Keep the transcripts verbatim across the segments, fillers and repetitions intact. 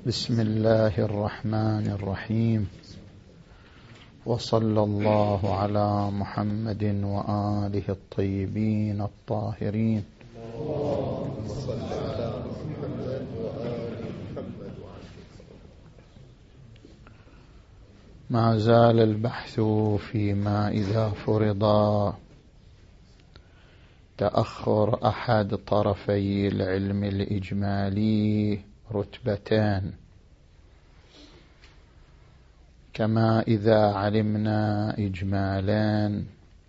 بسم الله الرحمن الرحيم، وصلى الله على محمد وآله الطيبين الطاهرين. اللهم صل على محمد وآل محمد. ما زال البحث فيما إذا فرض تأخر أحد طرفي العلم الإجمالي رتبتان، كما إذا علمنا إجمالا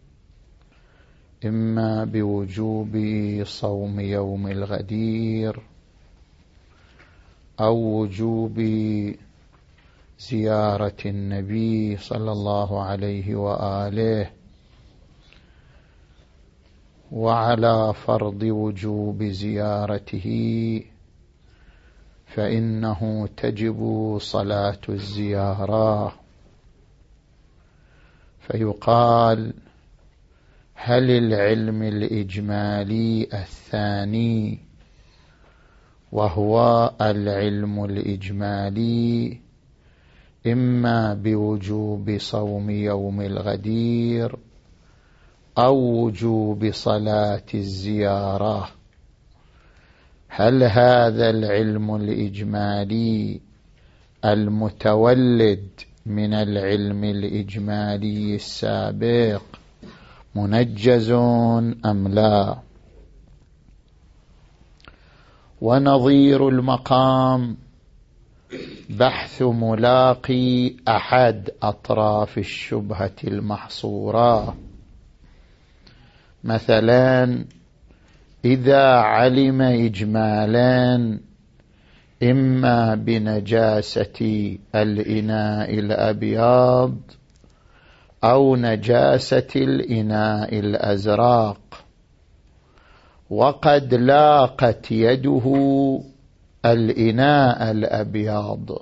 إما بوجوب صوم يوم الغدير أو وجوب زيارة النبي صلى الله عليه وآله، وعلى فرض وجوب زيارته فإنه تجب صلاة الزيارة. فيقال: هل العلم الإجمالي الثاني وهو العلم الإجمالي إما بوجوب صوم يوم الغدير أو وجوب صلاة الزيارة، هل هذا العلم الإجمالي المتولد من العلم الإجمالي السابق منجز أم لا؟ ونظير المقام بحث ملاقي أحد أطراف الشبهة المحصورة. مثلا إذا علم إجمالا إما بنجاسة الإناء الأبيض أو نجاسة الإناء الأزرق، وقد لاقت يده الإناء الأبيض،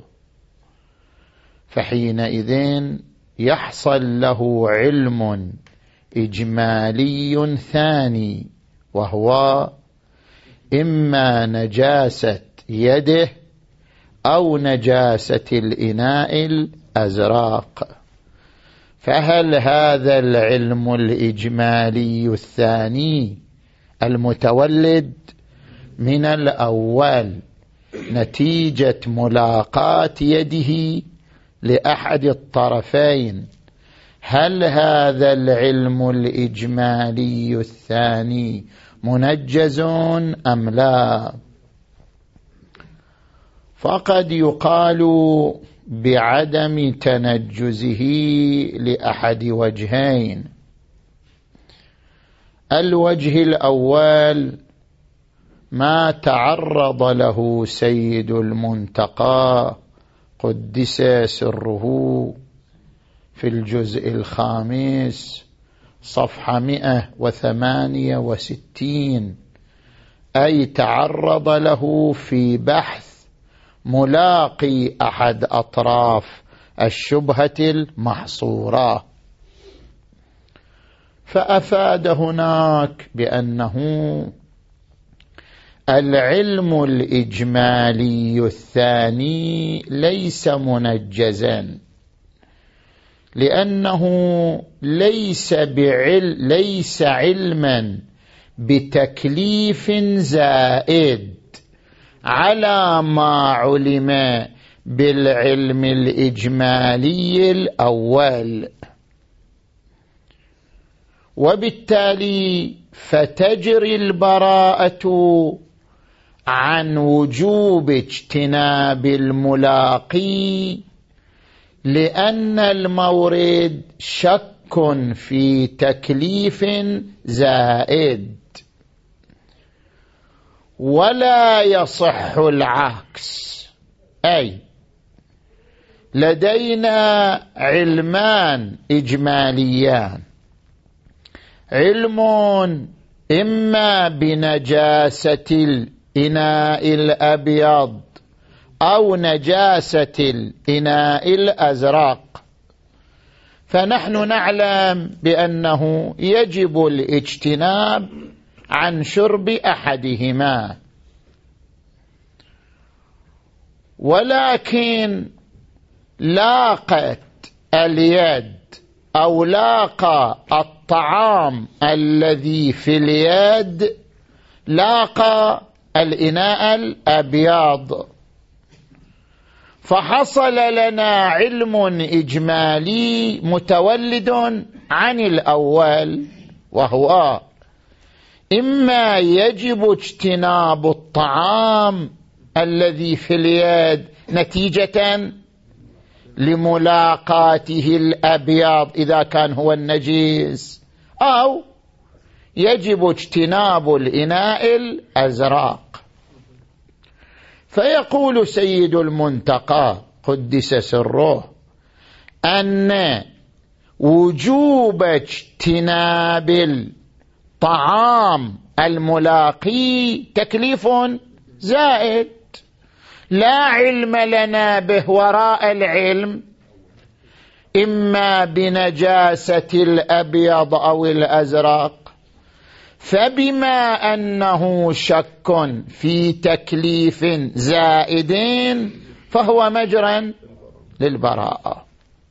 فحينئذ يحصل له علم إجمالي ثاني، وهو إما نجاسة يده أو نجاسة الإناء الأزرق. فهل هذا العلم الإجمالي الثاني المتولد من الأول نتيجة ملاقاة يده لأحد الطرفين، هل هذا العلم الإجمالي الثاني منجز أم لا؟ فقد يقال بعدم تنجزه لأحد وجهين. الوجه الأول ما تعرض له سيد المنتقى قدس سره في الجزء الخامس صفحة مئة وثمانية وستين، أي تعرض له في بحث ملاقي أحد أطراف الشبهة المحصورة، فأفاد هناك بأنه العلم الإجمالي الثاني ليس منجزا، لأنه ليس بعل ليس علما بتكليف زائد على ما علم بالعلم الإجمالي الأول، وبالتالي فتجري البراءة عن وجوب اجتناب الملاقي، لأن المورد شك في تكليف زائد. ولا يصح العكس، أي لدينا علمان إجماليان، علم إما بنجاسة الإناء الأبيض أو نجاسة الإناء الأزرق، فنحن نعلم بأنه يجب الاجتناب عن شرب أحدهما. ولكن لاقت اليد أو لاقى الطعام الذي في اليد لاقى الإناء الأبيض، فحصل لنا علم إجمالي متولد عن الأول، وهو إما يجب اجتناب الطعام الذي في اليد نتيجة لملاقاته الأبيض إذا كان هو النجيس، أو يجب اجتناب الإناء الأزرق. فيقول سيد المنتقى قدس سره أن وجوب اجتناب الطعام الملاقي تكليف زائد، لا علم لنا به وراء العلم، إما بنجاسة الأبيض أو الأزرق، فبما أنه شك في تكليف زائد فهو مجرى للبراءة.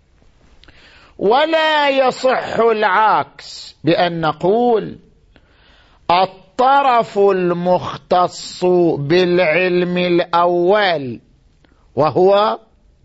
ولا يصح العكس بأن نقول الطرف المختص بالعلم الأول وهو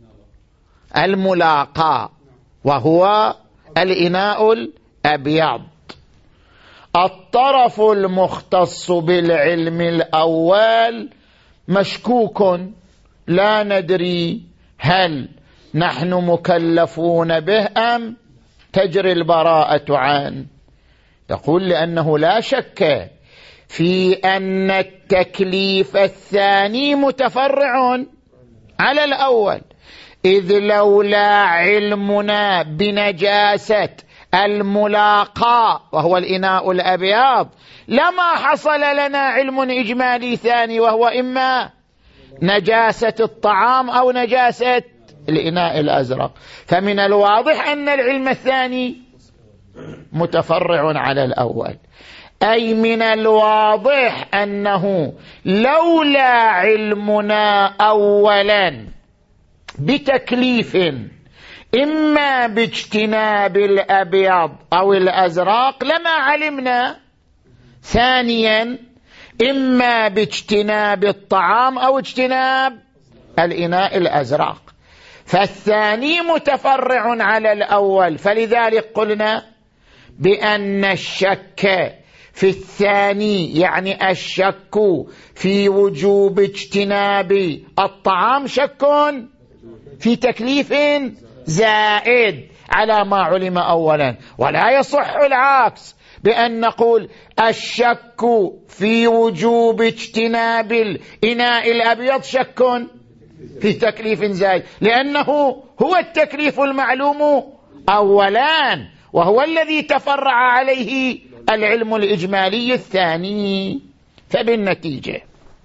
الملاقى وهو الإناء الأبيض، الطرف المختص بالعلم الأول مشكوك، لا ندري هل نحن مكلفون به أم تجري البراءة عنه. يقول لأنه لا شك في أن التكليف الثاني متفرع على الأول، إذ لولا علمنا بنجاسة الملاقى وهو الإناء الأبيض لما حصل لنا علم إجمالي ثاني، وهو إما نجاسة الطعام أو نجاسة الإناء الأزرق. فمن الواضح أن العلم الثاني متفرع على الأول، أي من الواضح أنه لولا علمنا أولا بتكليف إما باجتناب الأبيض أو الأزرق لما علمنا ثانيا إما باجتناب الطعام أو اجتناب الإناء الأزرق، فالثاني متفرع على الأول. فلذلك قلنا بأن الشك في الثاني يعني الشك في وجوب اجتناب الطعام شك في تكليف زائد على ما علم أولا. ولا يصح العكس بأن نقول الشك في وجوب اجتناب الإناء الأبيض شك في تكليف زائد، لأنه هو التكليف المعلوم أولا وهو الذي تفرع عليه العلم الإجمالي الثاني. فبالنتيجة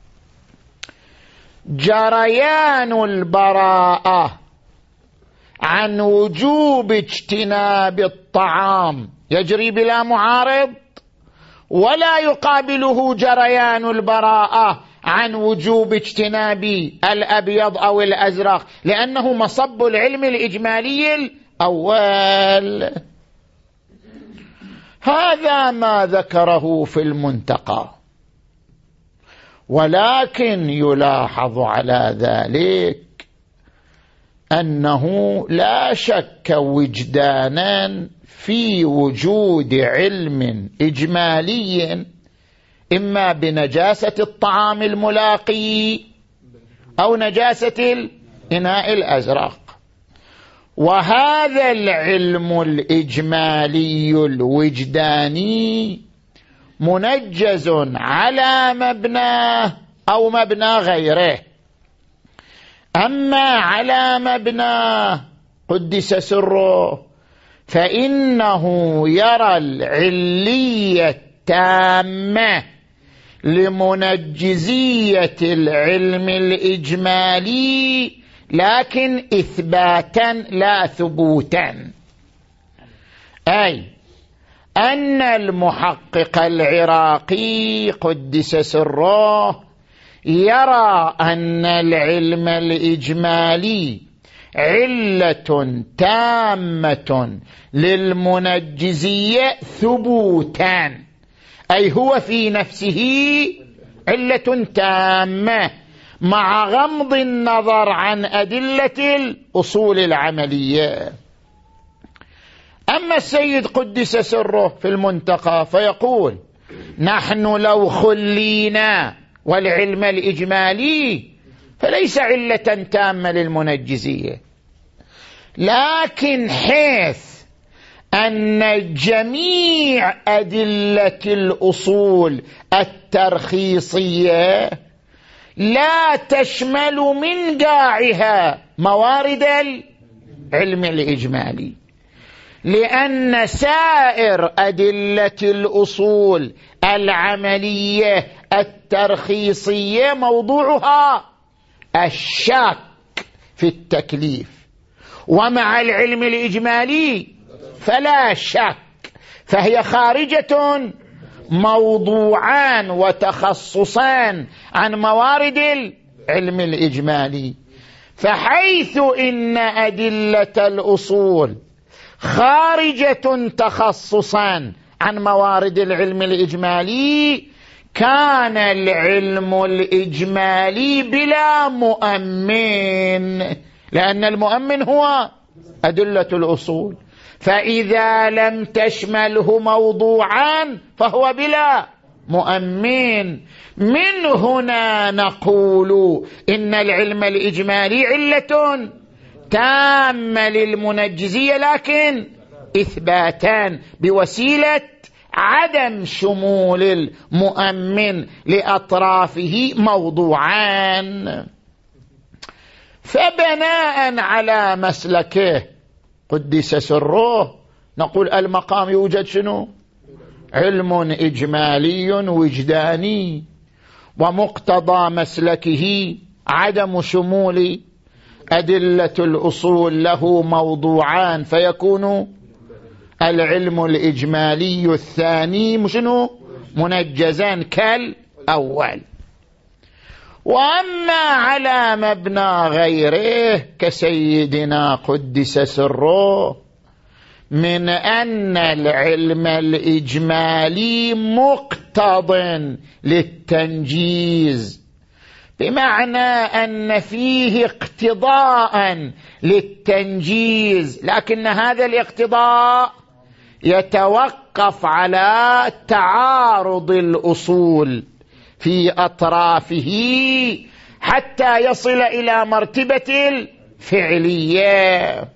جريان البراءة عن وجوب اجتناب الطعام يجري بلا معارض، ولا يقابله جريان البراءة عن وجوب اجتناب الأبيض أو الأزرق، لأنه مصب العلم الإجمالي الأول. هذا ما ذكره في المنتقى، ولكن يلاحظ على ذلك أنه لا شك وجدانا في وجود علم إجمالي إما بنجاسة الطعام الملاقي أو نجاسة الإناء الأزرق، وهذا العلم الإجمالي الوجداني منجز على مبناه أو مبنى غيره. أما على مبناه قدس سره فإنه يرى العلية التامة لمنجزية العلم الإجمالي، لكن إثباتا لا ثبوتا، أي أن المحقق العراقي قدس سره يرى أن العلم الإجمالي علة تامة للمنجزية ثبوتا، أي هو في نفسه علة تامة مع غمض النظر عن أدلة الأصول العملية. أما السيد قدس سره في المنتقى فيقول: نحن لو خلينا والعلم الإجمالي فليس علة تامة للمنجزية، لكن حيث أن جميع أدلة الأصول الترخيصية لا تشمل من قاعها موارد العلم الإجمالي، لأن سائر أدلة الأصول العملية الترخيصية موضوعها الشك في التكليف، ومع العلم الإجمالي فلا شك، فهي خارجة موضوعان وتخصصان عن موارد العلم الإجمالي. فحيث إن أدلة الأصول خارجة تخصصا عن موارد العلم الإجمالي، كان العلم الإجمالي بلا مؤمن، لأن المؤمن هو أدلة الأصول، فإذا لم تشمله موضوعان فهو بلا مؤمن. من هنا نقول إن العلم الإجمالي علة تامة للمنجزية، لكن إثباتان بوسيلة عدم شمول المؤمن لأطرافه موضوعان. فبناء على مسلكه قدس سره نقول المقام يوجد شنو؟ علم إجمالي وجداني، ومقتضى مسلكه عدم شمول أدلة الأصول له موضوعان، فيكون العلم الإجمالي الثاني مشنو؟ منجزان كالأول. وأما على مبنى غيره كسيدنا قدس سره من أن العلم الإجمالي مقتض للتنجيز، بمعنى أن فيه اقتضاء للتنجيز، لكن هذا الاقتضاء يتوقف على تعارض الأصول في أطرافه حتى يصل إلى مرتبة الفعلية.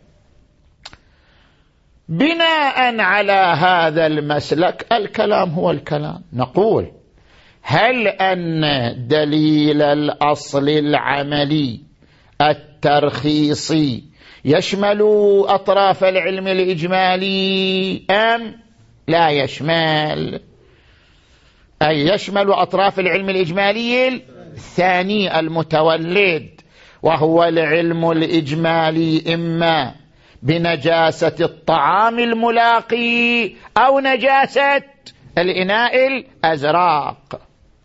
بناء على هذا المسلك الكلام هو الكلام، نقول: هل أن دليل الأصل العملي الترخيصي يشمل أطراف العلم الإجمالي أم لا يشمل؟ أي يشمل أطراف العلم الإجمالي الثاني المتولد، وهو العلم الإجمالي إما بنجاسة الطعام الملاقي أو نجاسة الإناء الأزرق.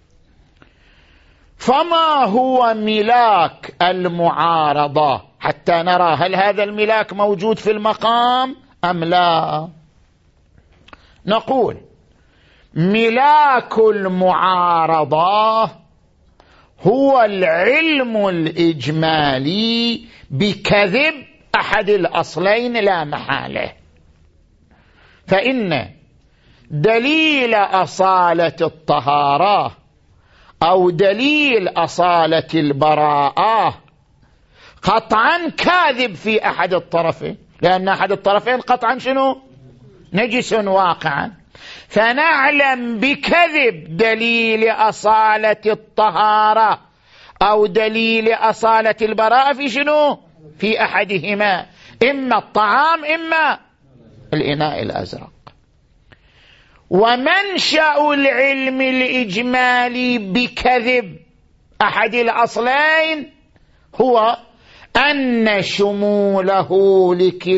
فما هو ملاك المعارضة حتى نرى هل هذا الملاك موجود في المقام أم لا؟ نقول: ملاك المعارضة هو العلم الإجمالي بكذب أحد الأصلين لا محالة. فإن دليل أصالة الطهارة أو دليل أصالة البراءة قطعا كاذب في أحد الطرفين، لأن أحد الطرفين قطعا شنو؟ نجس واقعا. فنعلم بكذب دليل أصالة الطهارة أو دليل أصالة البراءة في شنو؟ في أحدهما، إما الطعام إما الإناء الأزرق. ومنشأ العلم الإجمالي بكذب أحد الأصلين هو أن شموله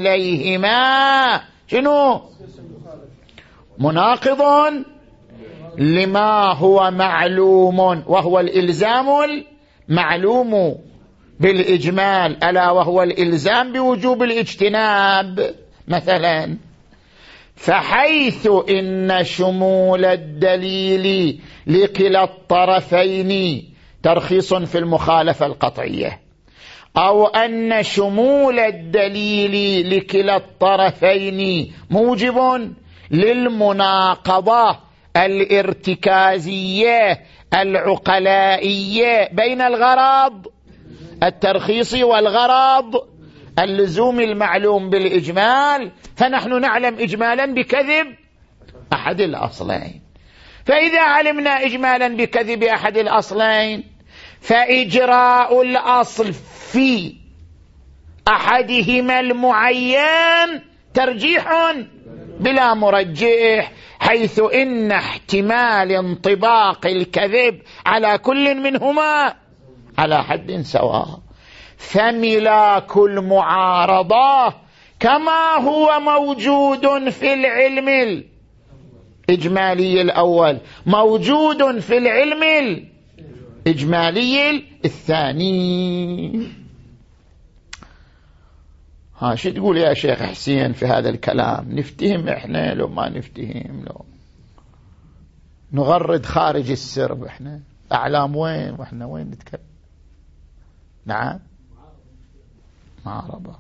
لكليهما شنو؟ مناقض لما هو معلوم وهو الإلزام المعلوم بالإجمال، ألا وهو الإلزام بوجوب الاجتناب مثلا. فحيث إن شمول الدليل لكلا الطرفين ترخيص في المخالفة القطعية، أو أن شمول الدليل لكلا الطرفين موجب للمناقضة الارتكازية العقلائية بين الغرض الترخيصي والغرض اللزوم المعلوم بالإجمال، فنحن نعلم إجمالا بكذب أحد الأصلين. فإذا علمنا إجمالا بكذب أحد الأصلين فإجراء الأصل في أحدهما المعين ترجيح بلا مرجح، حيث إن احتمال انطباق الكذب على كل منهما على حد سواء. فملاك المعارضة كما هو موجود في العلم الإجمالي الأول موجود في العلم الإجمالي الثاني. ها شو تقول يا شيخ حسين في هذا الكلام؟ نفتهم احنا لو ما نفتهم؟ لو نغرد خارج السرب احنا أعلام وين واحنا وين نتكلم؟ نعم معارضة.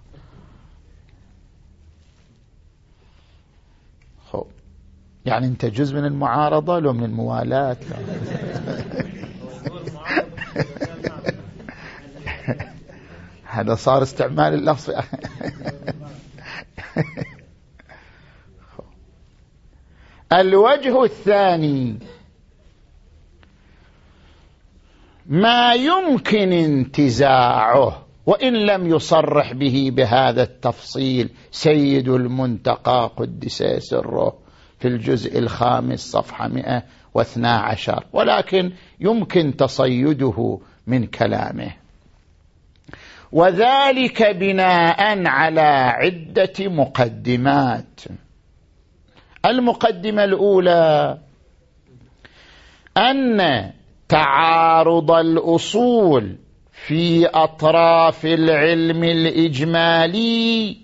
خب يعني انت جزء من المعارضة لو من الموالاة؟ هذا صار استعمال اللفظ. الوجه الثاني ما يمكن انتزاعه وإن لم يصرح به بهذا التفصيل سيد المنتقى قدس سره في الجزء الخامس صفحة مئة واثنى عشر، ولكن يمكن تصيده من كلامه، وذلك بناء على عدة مقدمات. المقدمة الأولى أن تعارض الأصول في أطراف العلم الإجمالي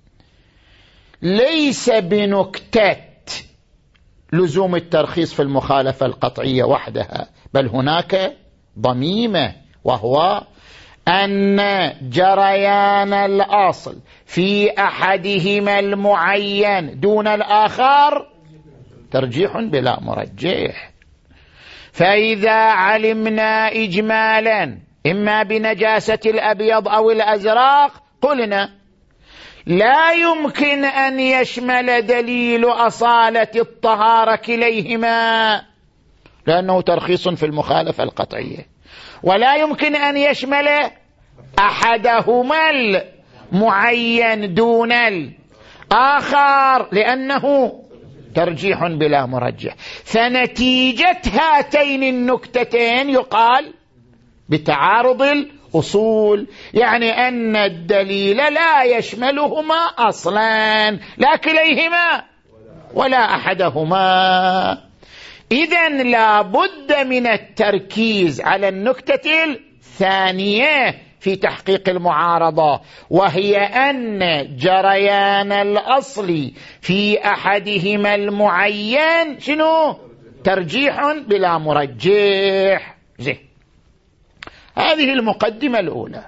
ليس بنكتة لزوم الترخيص في المخالفة القطعية وحدها، بل هناك ضميمة، وهو أن جريان الأصل في أحدهما المعين دون الآخر ترجيح بلا مرجح. فإذا علمنا إجمالا إما بنجاسة الأبيض أو الأزرق قلنا لا يمكن أن يشمل دليل أصالة الطهارة كليهما لأنه ترخيص في المخالفة القطعية، ولا يمكن أن يشمل أحدهما المعين دون الآخر لأنه ترجيح بلا مرجح. فنتيجة هاتين النكتتين يقال بتعارض الأصول، يعني أن الدليل لا يشملهما أصلا لا كليهما ولا أحدهما. إذن لا بد من التركيز على النكتة الثانية في تحقيق المعارضة، وهي أن جريان الأصل في أحدهما المعين شنو؟ ترجيح بلا مرجح. زي هذه المقدمة الأولى.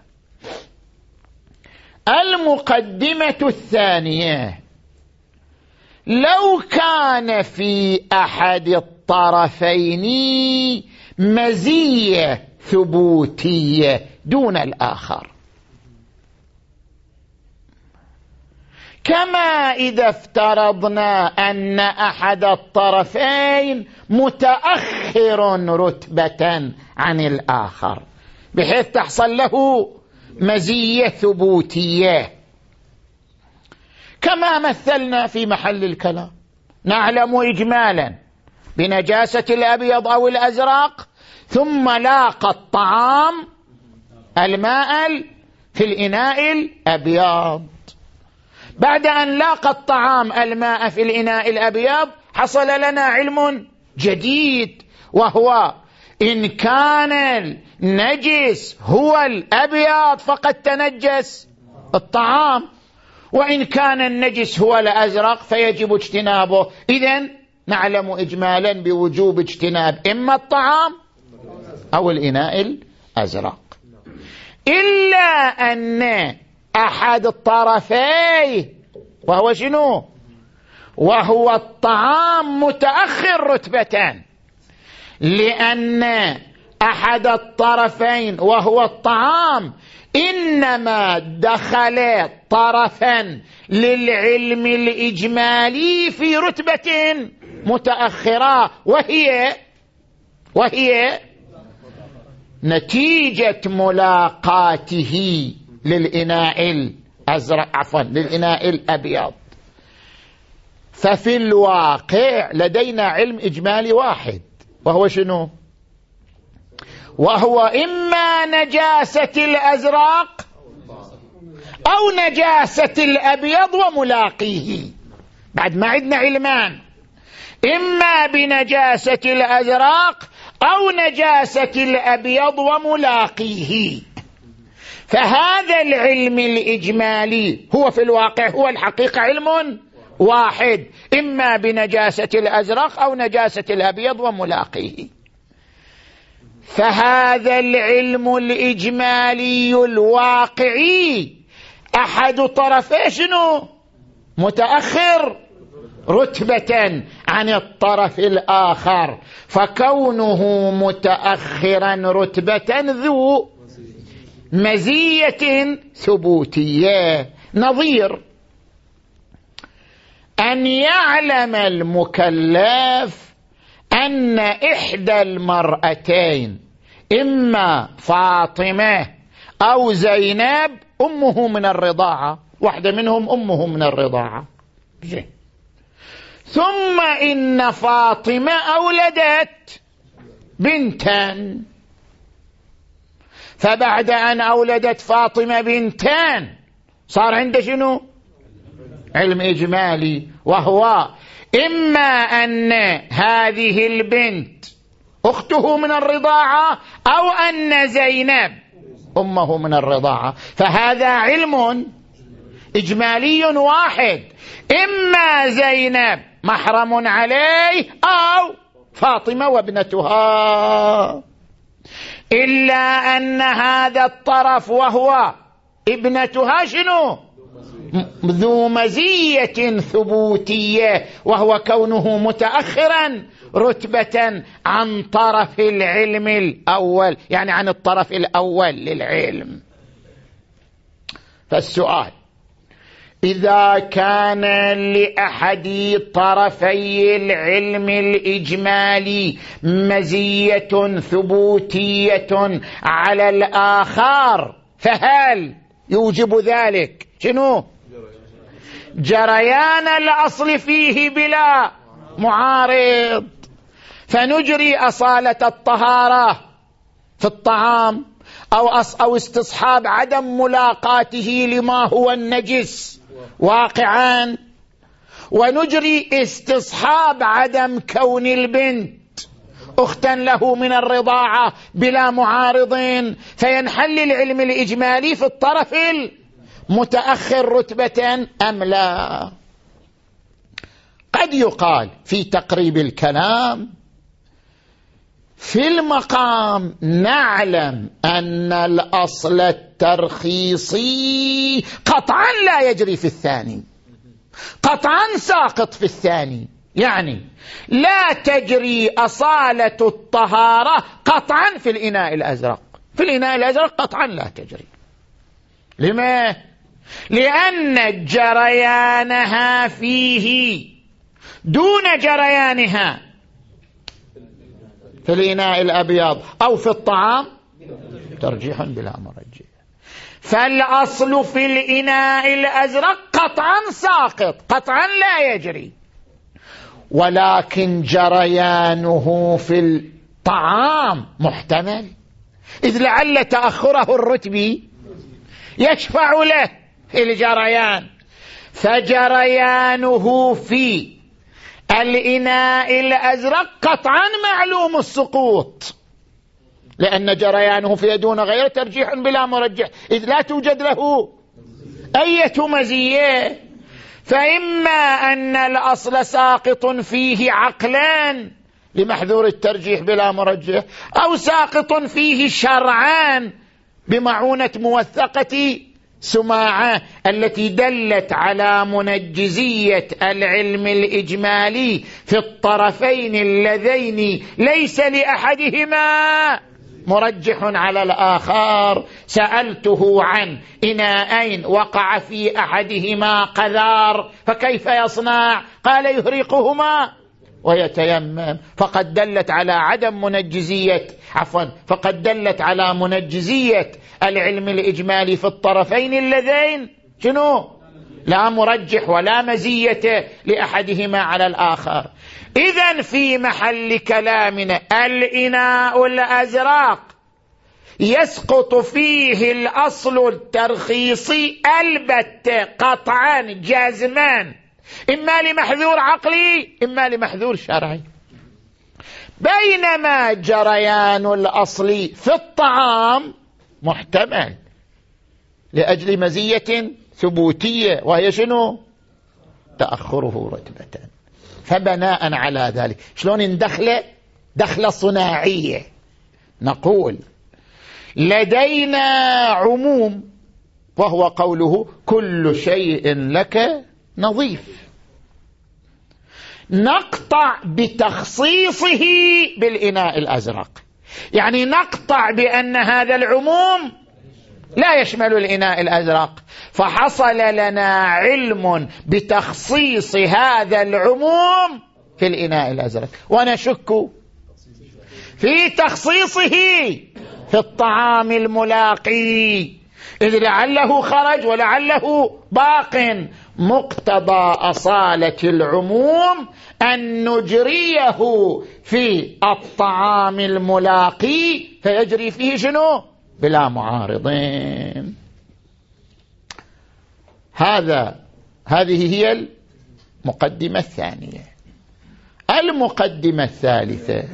المقدمة الثانية لو كان في أحد الطرفين مزية ثبوتية دون الآخر، كما إذا افترضنا أن أحد الطرفين متأخر رتبة عن الآخر بحيث تحصل له مزية ثبوتية، كما مثلنا في محل الكلام. نعلم إجمالا بنجاسة الأبيض أو الأزرق، ثم لاقى الطعام الماء في الإناء الأبيض. بعد أن لاقى الطعام الماء في الإناء الأبيض حصل لنا علم جديد، وهو إن كان النجس هو الأبيض فقد تنجس الطعام، وإن كان النجس هو الأزرق فيجب اجتنابه. إذن نعلم إجمالا بوجوب اجتناب إما الطعام أو الإناء الأزرق، إلا أن أحد الطرفين وهو شنو؟ وهو الطعام متأخر رتبة، لأن أحد الطرفين وهو الطعام إنما دخل طرفا للعلم الإجمالي في رتبة متأخرة، وهي وهي نتيجة ملاقاته للإناء الأزرق عفوا للإناء الأبيض. ففي الواقع لدينا علم إجمالي واحد وهو شنو؟ وهو إما نجاسة الأزرق أو نجاسة الأبيض وملاقيه. بعد ما عندنا علمان، إما بنجاسة الأزرق أو نجاسة الأبيض وملاقيه. فهذا العلم الإجمالي هو في الواقع هو الحقيقة علم واحد، إما بنجاسة الأزرق أو نجاسة الأبيض وملاقيه. فهذا العلم الإجمالي الواقعي أحد طرفيه شنو؟ متأخر رتبة عن الطرف الآخر، فكونه متأخرا رتبة ذو مزية ثبوتية، نظير أن يعلم المكلف أن إحدى المرأتين إما فاطمة أو زينب أمه من الرضاعة، واحدة منهم أمه من الرضاعة، جي. ثم إن فاطمة أولدت بنتان، فبعد أن أولدت فاطمة بنتان صار عنده شنو؟ علم إجمالي، وهو إما أن هذه البنت أخته من الرضاعة أو أن زينب أمه من الرضاعة. فهذا علم إجمالي واحد، إما زينب محرم عليه أو فاطمة وابنتها، إلا أن هذا الطرف وهو ابنتها شنو؟ ذو مزية ثبوتية، وهو كونه متأخرا رتبة عن طرف العلم الأول، يعني عن الطرف الأول للعلم. فالسؤال: إذا كان لأحد طرفي العلم الإجمالي مزية ثبوتية على الآخر، فهل يوجب ذلك شنو؟ جريان الأصل فيه بلا معارض، فنجري أصالة الطهارة في الطعام أو أو استصحاب عدم ملاقاته لما هو النجس واقعا، ونجري استصحاب عدم كون البنت أختا له من الرضاعة بلا معارضين، فينحل العلم الإجمالي في الطرف المتأخر رتبة أم لا؟ قد يقال في تقريب الكلام: في المقام نعلم أن الأصل الترخيصي قطعا لا يجري في الثاني، قطعا ساقط في الثاني، يعني لا تجري أصالة الطهارة قطعا في الإناء الأزرق، في الإناء الأزرق قطعا لا تجري. لما؟ لأن جريانها فيه دون جريانها في الإناء الأبيض أو في الطعام ترجيح بلا مرجح. فالأصل في الإناء الأزرق قطعا ساقط، قطعا لا يجري، ولكن جريانه في الطعام محتمل، إذ لعل تأخره الرتبي يشفع له في الجريان. فجريانه في الإناء الأزرق قطعا معلوم السقوط، لأن جريانه في دون غير ترجيح بلا مرجح، إذ لا توجد له أي مزية. فإما أن الأصل ساقط فيه عقلان لمحذور الترجيح بلا مرجح، أو ساقط فيه شرعان بمعونة موثقة سماعة التي دلت على منجزية العلم الإجمالي في الطرفين اللذين ليس لأحدهما مرجح على الآخر. سألته عن إناءين وقع في أحدهما قذار فكيف يصنع؟ قال يهرقهما ويتيمم، فقد دلت على عدم منجزية عفوا فقد دلت على منجزية العلم الإجمالي في الطرفين اللذين شنو؟ لا مرجح ولا مزية لأحدهما على الآخر. إذن في محل كلامنا الإناء الأزرق يسقط فيه الأصل الترخيصي البتة قطعا جازمان، إما لمحذور عقلي إما لمحذور شرعي، بينما جريان الأصل في الطعام محتمل لأجل مزية ثبوتية وهي شنو؟ تأخره رتبة. فبناء على ذلك شلون ندخل دخلة صناعية؟ نقول لدينا عموم وهو قوله كل شيء لك نظيف، نقطع بتخصيصه بالإناء الأزرق، يعني نقطع بأن هذا العموم لا يشمل الإناء الأزرق، فحصل لنا علم بتخصيص هذا العموم في الإناء الأزرق، ونشك في تخصيصه في الطعام الملاقي، إذ لعله خرج ولعله باق. مقتضى أصالة العموم أن نجريه في الطعام الملاقي فيجري فيه شنو؟ بلا معارضين. هذا هذه هي المقدمة الثانية. المقدمة الثالثة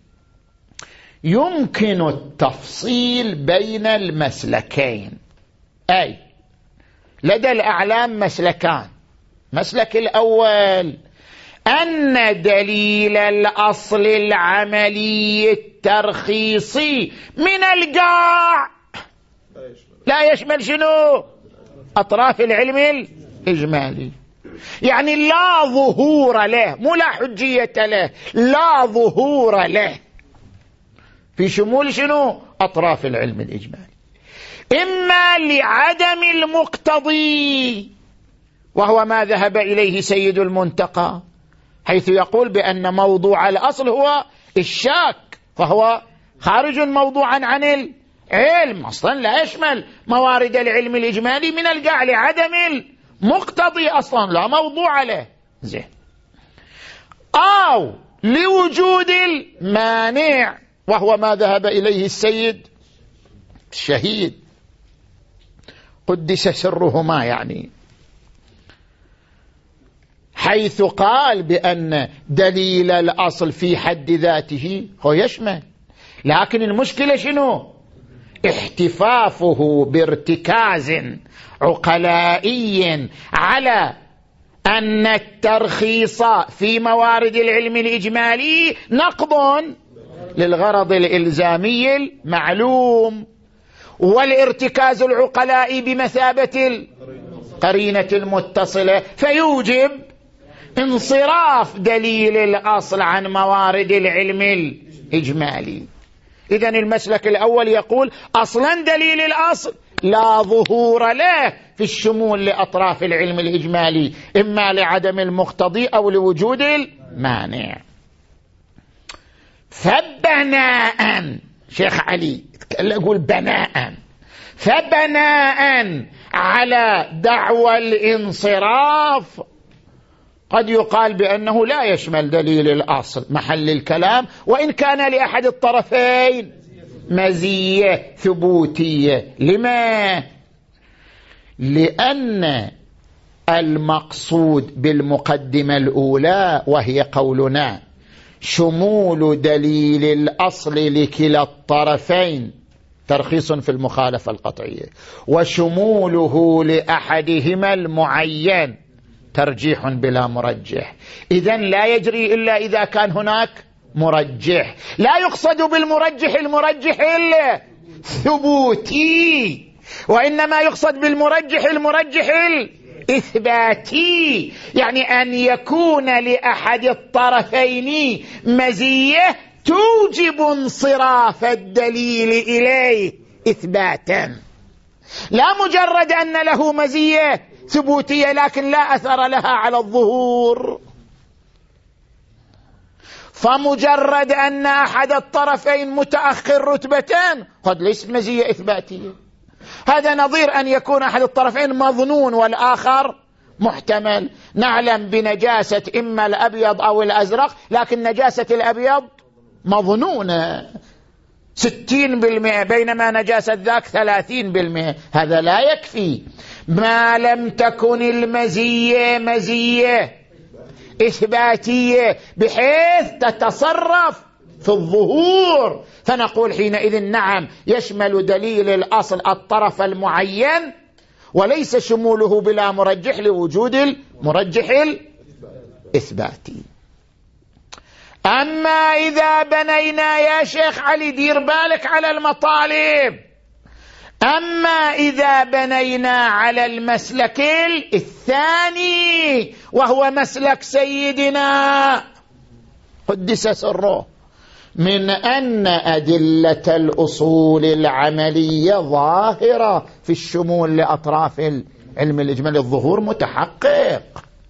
يمكن التفصيل بين المسلكين، أي لدى الأعلام مسلكان. مسلك الأول أن دليل الأصل العملي الترخيصي من القاع لا يشمل شنو؟ أطراف العلم الإجمالي، يعني لا ظهور له، مو لا حجية له، لا ظهور له في شمول شنو؟ أطراف العلم الإجمالي، إما لعدم المقتضي وهو ما ذهب إليه سيد المنتقى، حيث يقول بأن موضوع الأصل هو الشاك، فهو خارج موضوعا عن العلم، أصلا لا يشمل موارد العلم الإجمالي من القاع لعدم المقتضي، أصلا لا موضوع له. زين. أو لوجود المانع وهو ما ذهب إليه السيد الشهيد قدس سرهما، يعني حيث قال بأن دليل الأصل في حد ذاته هو يشمل، لكن المشكلة شنو؟ احتفافه بارتكاز عقلائي على أن الترخيص في موارد العلم الإجمالي نقض للغرض الإلزامي المعلوم، والارتكاز العقلائي بمثابة القرينة المتصلة، فيوجب انصراف دليل الأصل عن موارد العلم الإجمالي. إذن المسلك الأول يقول أصلا دليل الأصل لا ظهور له في الشمول لأطراف العلم الإجمالي، إما لعدم المقتضي أو لوجود المانع. فبناء شيخ علي يقول بناء فبناء على دعوى الانصراف قد يقال بأنه لا يشمل دليل الأصل محل الكلام، وإن كان لأحد الطرفين مزية ثبوتية. لما؟ لأن المقصود بالمقدمة الأولى وهي قولنا شمول دليل الأصل لكلا الطرفين ترخيص في المخالفة القطعية، وشموله لأحدهما المعين ترجيح بلا مرجح. إذن لا يجري إلا إذا كان هناك مرجح. لا يقصد بالمرجح المرجح الثبوتي، وإنما يقصد بالمرجح المرجح الإثباتي، يعني أن يكون لأحد الطرفين مزية توجب انصراف الدليل إليه إثباتا، لا مجرد أن له مزية ثبوتية لكن لا أثر لها على الظهور. فمجرد أن أحد الطرفين متأخر رتبتان قد ليست مزية إثباتية. هذا نظير أن يكون أحد الطرفين مظنون والآخر محتمل. نعلم بنجاسة إما الأبيض أو الأزرق، لكن نجاسة الأبيض مظنونة ستين بالمئة بينما نجاسة ذاك ثلاثين بالمئة. هذا لا يكفي ما لم تكن المزية مزية إثباتية بحيث تتصرف في الظهور، فنقول حينئذ نعم يشمل دليل الأصل الطرف المعين وليس شموله بلا مرجح لوجود المرجح الإثباتي. أما إذا بنينا يا شيخ علي دير بالك على المطالب، أما إذا بنينا على المسلك الثاني وهو مسلك سيدنا قدس سره من أن أدلة الأصول العملية ظاهرة في الشمول لأطراف العلم الإجمالي، الظهور متحقق،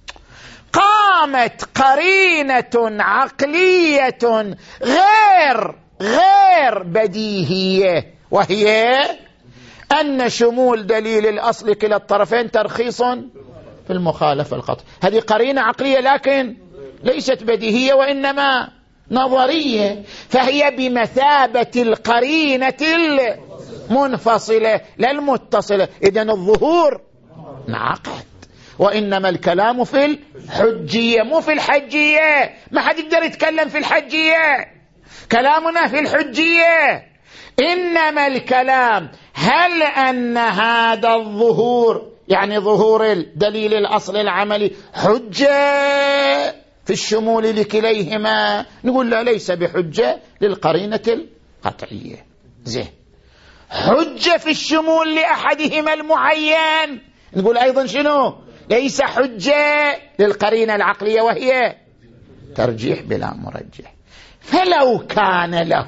قامت قرينة عقلية غير غير بديهية، وهي أن شمول دليل الأصل كلا الطرفين ترخيص في المخالفة القطعية. هذه قرينة عقلية لكن ليست بديهية وإنما نظرية، فهي بمثابة القرينة المنفصلة لا المتصلة. إذن الظهور انعقد، وإنما الكلام في الحجية مو في الحجية. ما حد يقدر يتكلم في الحجية، كلامنا في الحجية. إنما الكلام هل أن هذا الظهور يعني ظهور الدليل الأصل العملي حجة في الشمول لكليهما؟ نقول لا، ليس بحجة للقرينة القطعية. زين، حجة في الشمول لأحدهما المعين، نقول أيضا شنو؟ ليس حجة للقرينة العقلية وهي ترجيح بلا مرجح. فلو كان له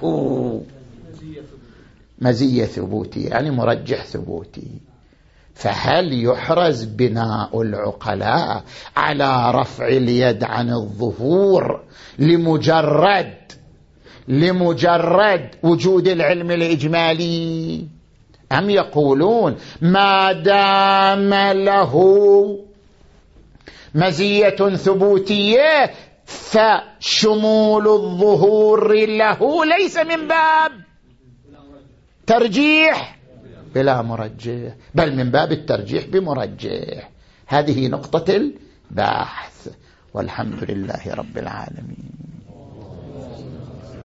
مزية ثبوتية يعني مرجح ثبوتي، فهل يحرز بناء العقلاء على رفع اليد عن الظهور لمجرد لمجرد وجود العلم الإجمالي، أم يقولون ما دام له مزية ثبوتية فشمول الظهور له ليس من باب ترجيح بلا مرجح بل من باب الترجيح بمرجح؟ هذه نقطة البحث، والحمد لله رب العالمين.